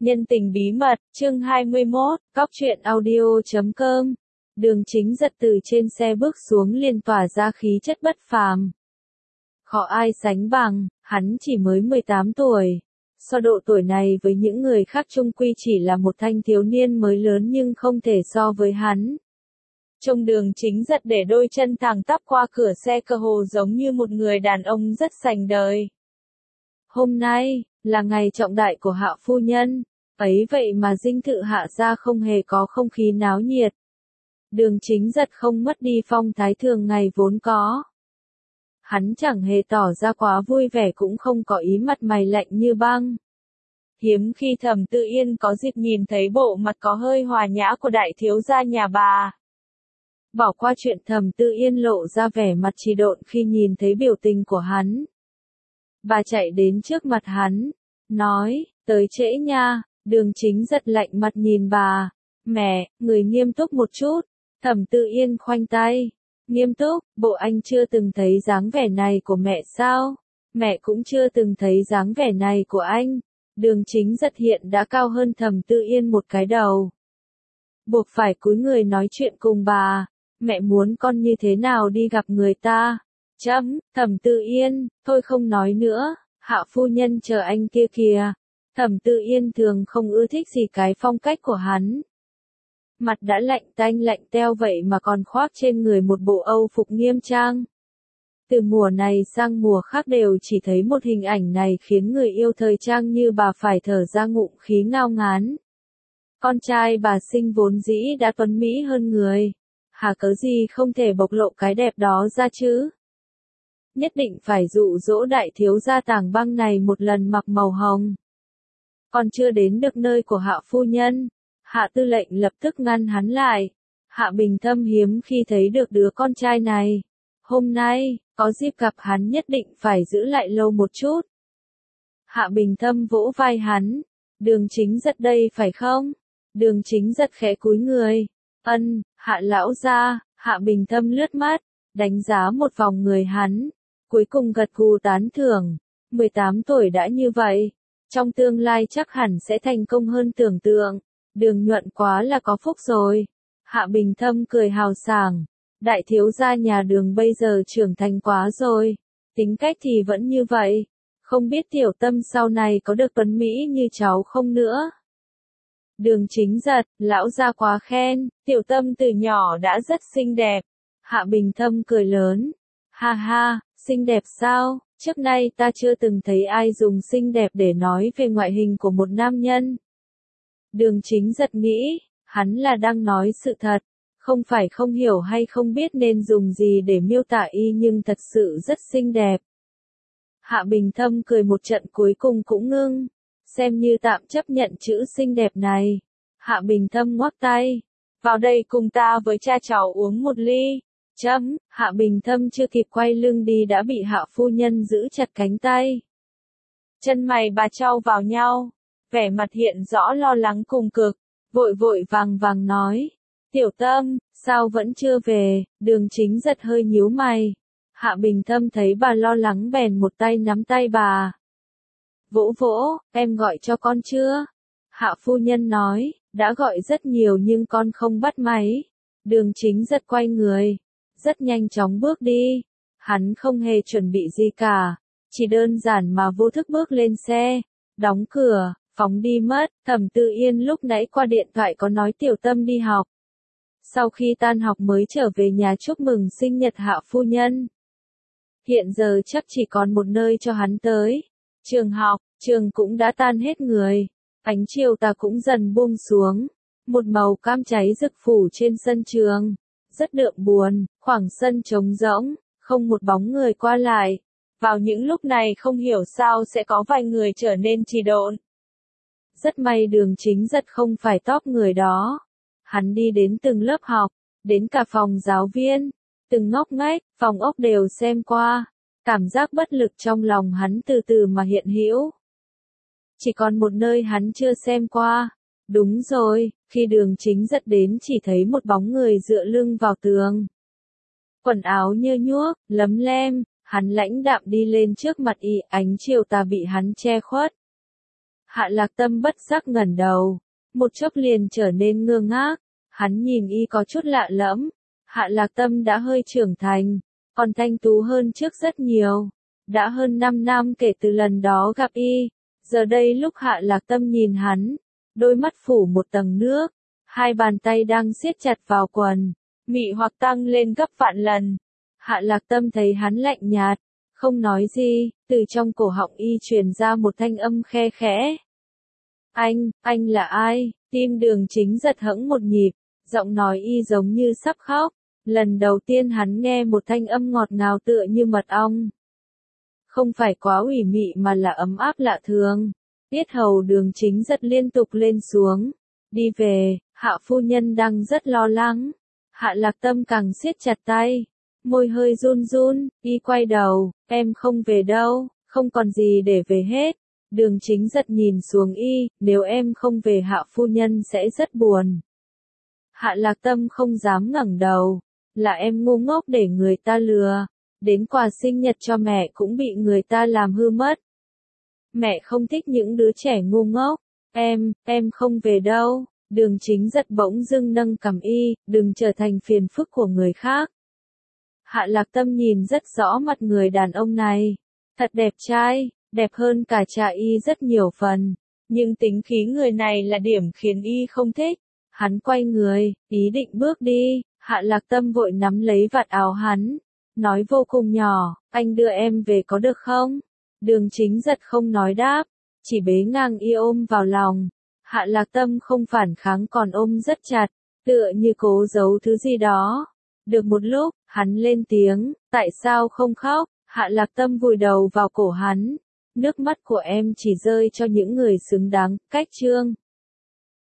Nhân tình bí mật, chương 21, cóc truyện audio.com. Đường Chính Giật từ trên xe bước xuống liền tỏa ra khí chất bất phàm. Khó ai sánh bằng, hắn chỉ mới 18 tuổi. So độ tuổi này với những người khác chung quy chỉ là một thanh thiếu niên mới lớn nhưng không thể so với hắn. Trông Đường Chính Giật để đôi chân thẳng tắp qua cửa xe cơ hồ giống như một người đàn ông rất sành đời. Hôm nay, là ngày trọng đại của Hạ phu nhân. Ấy vậy mà dinh thự Hạ gia không hề có không khí náo nhiệt. Đường Chính Giật không mất đi phong thái thường ngày vốn có. Hắn chẳng hề tỏ ra quá vui vẻ cũng không có ý mặt mày lạnh như băng. Hiếm khi Thẩm Tự Yên có dịp nhìn thấy bộ mặt có hơi hòa nhã của đại thiếu gia nhà bà. Bỏ qua chuyện Thẩm Tự Yên lộ ra vẻ mặt trì độn khi nhìn thấy biểu tình của hắn. Bà chạy đến trước mặt hắn, nói, tới trễ nha. Đường Chính Giật lạnh mặt nhìn bà. Mẹ, người nghiêm túc một chút. Thẩm Tự Yên khoanh tay. Nghiêm túc, bộ anh chưa từng thấy dáng vẻ này của mẹ sao? Mẹ cũng chưa từng thấy dáng vẻ này của anh. Đường Chính Giật hiện đã cao hơn Thẩm Tự Yên một cái đầu. Buộc phải cúi người nói chuyện cùng bà. Mẹ muốn con như thế nào đi gặp người ta? Thẩm Tự Yên, thôi không nói nữa. Hạ phu nhân chờ anh kia kìa. Thẩm Tự Yên thường không ưa thích gì cái phong cách của hắn. Mặt đã lạnh tanh lạnh teo vậy mà còn khoác trên người một bộ âu phục nghiêm trang. Từ mùa này sang mùa khác đều chỉ thấy một hình ảnh này khiến người yêu thời trang như bà phải thở ra ngụm khí ngao ngán. Con trai bà sinh vốn dĩ đã tuấn mỹ hơn người. Hà cớ gì không thể bộc lộ cái đẹp đó ra chứ? Nhất định phải dụ dỗ đại thiếu gia Tàng Băng này một lần mặc màu hồng. Còn chưa đến được nơi của Hạ phu nhân, Hạ Tư lệnh lập tức ngăn hắn lại. Hạ Bình Thâm hiếm khi thấy được đứa con trai này. Hôm nay, có dịp gặp hắn nhất định phải giữ lại lâu một chút. Hạ Bình Thâm vỗ vai hắn. Đường Chính Giật đây phải không? Đường Chính Giật khẽ cúi người. Hạ lão gia. Hạ Bình Thâm lướt mắt, đánh giá một vòng người hắn. Cuối cùng gật gù tán thưởng. 18 tuổi đã như vậy. Trong tương lai chắc hẳn sẽ thành công hơn tưởng tượng. Đường Nhuận quá là có phúc rồi. Hạ Bình Thâm cười hào sảng. Đại thiếu gia nhà Đường bây giờ trưởng thành quá rồi. Tính cách thì vẫn như vậy. Không biết Tiểu Tâm sau này có được tuấn mỹ như cháu không nữa. Đường Chính Giật, lão gia quá khen. Tiểu Tâm từ nhỏ đã rất xinh đẹp. Hạ Bình Thâm cười lớn. Ha ha, xinh đẹp sao? Trước nay ta chưa từng thấy ai dùng xinh đẹp để nói về ngoại hình của một nam nhân. Đường Chính Giật nghĩ, hắn là đang nói sự thật, không phải không hiểu hay không biết nên dùng gì để miêu tả y nhưng thật sự rất xinh đẹp. Hạ Bình Thâm cười một trận cuối cùng cũng ngưng, xem như tạm chấp nhận chữ xinh đẹp này. Hạ Bình Thâm ngoắc tay, vào đây cùng ta với cha cháu uống một ly. Hạ Bình Thâm chưa kịp quay lưng đi đã bị Hạ phu nhân giữ chặt cánh tay. Chân mày bà chau vào nhau, vẻ mặt hiện rõ lo lắng cùng cực, vội vội vàng vàng nói. Tiểu Tâm, sao vẫn chưa về? Đường Chính Giật hơi nhíu mày. Hạ Bình Thâm thấy bà lo lắng bèn một tay nắm tay bà. Vỗ vỗ, em gọi cho con chưa? Hạ phu nhân nói, đã gọi rất nhiều nhưng con không bắt máy. Đường Chính Giật quay người. Rất nhanh chóng bước đi. Hắn không hề chuẩn bị gì cả. Chỉ đơn giản mà vô thức bước lên xe. Đóng cửa, phóng đi mất. Thẩm Tự Yên lúc nãy qua điện thoại có nói Tiểu Tâm đi học. Sau khi tan học mới trở về nhà chúc mừng sinh nhật Hạ phu nhân. Hiện giờ chắc chỉ còn một nơi cho hắn tới. Trường học, trường cũng đã tan hết người. Ánh chiều tà cũng dần buông xuống. Một màu cam cháy rực phủ trên sân trường. Rất đượm buồn, khoảng sân trống rỗng, không một bóng người qua lại. Vào những lúc này không hiểu sao sẽ có vài người trở nên trì độn. Rất may Đường Chính Giật không phải top người đó. Hắn đi đến từng lớp học, đến cả phòng giáo viên, từng ngóc ngách, phòng ốc đều xem qua. Cảm giác bất lực trong lòng hắn từ từ mà hiện hữu. Chỉ còn một nơi hắn chưa xem qua. Đúng rồi, khi Đường Chính Giật đến chỉ thấy một bóng người dựa lưng vào tường. Quần áo nhơ nhuốc, lấm lem, hắn lãnh đạm đi lên trước mặt y, ánh chiều tà bị hắn che khuất. Hạ Lạc Tâm bất giác ngẩng đầu, một chốc liền trở nên ngơ ngác, hắn nhìn y có chút lạ lẫm, Hạ Lạc Tâm đã hơi trưởng thành, còn thanh tú hơn trước rất nhiều, đã hơn 5 năm kể từ lần đó gặp y, giờ đây lúc Hạ Lạc Tâm nhìn hắn, đôi mắt phủ một tầng nước, hai bàn tay đang siết chặt vào quần, mị hoặc tăng lên gấp vạn lần. Hạ Lạc Tâm thấy hắn lạnh nhạt, không nói gì, từ trong cổ họng y truyền ra một thanh âm khe khẽ. Anh là ai? Tim Đường Chính giật hẫng một nhịp, giọng nói y giống như sắp khóc. Lần đầu tiên hắn nghe một thanh âm ngọt ngào tựa như mật ong. Không phải quá ủy mị mà là ấm áp lạ thường. Yết hầu Đường Chính giật liên tục lên xuống. Đi về, Hạ phu nhân đang rất lo lắng. Hạ Lạc Tâm càng siết chặt tay. Môi hơi run run, y quay đầu, em không về đâu, không còn gì để về hết. Đường Chính giật nhìn xuống y, nếu em không về Hạ phu nhân sẽ rất buồn. Hạ Lạc Tâm không dám ngẩng đầu, là em ngu ngốc để người ta lừa, đến quà sinh nhật cho mẹ cũng bị người ta làm hư mất. Mẹ không thích những đứa trẻ ngu ngốc, em không về đâu. Đường Chính giật bỗng dưng nâng cằm y, đừng trở thành phiền phức của người khác. Hạ Lạc Tâm nhìn rất rõ mặt người đàn ông này, thật đẹp trai, đẹp hơn cả cha y rất nhiều phần, nhưng tính khí người này là điểm khiến y không thích. Hắn quay người, ý định bước đi, Hạ Lạc Tâm vội nắm lấy vạt áo hắn, nói vô cùng nhỏ, anh đưa em về có được không? Đường Chính giật không nói đáp, chỉ bế ngang y ôm vào lòng. Hạ Lạc Tâm không phản kháng còn ôm rất chặt, tựa như cố giấu thứ gì đó. Được một lúc, hắn lên tiếng, tại sao không khóc? Hạ Lạc Tâm vùi đầu vào cổ hắn. Nước mắt của em chỉ rơi cho những người xứng đáng. Cách chương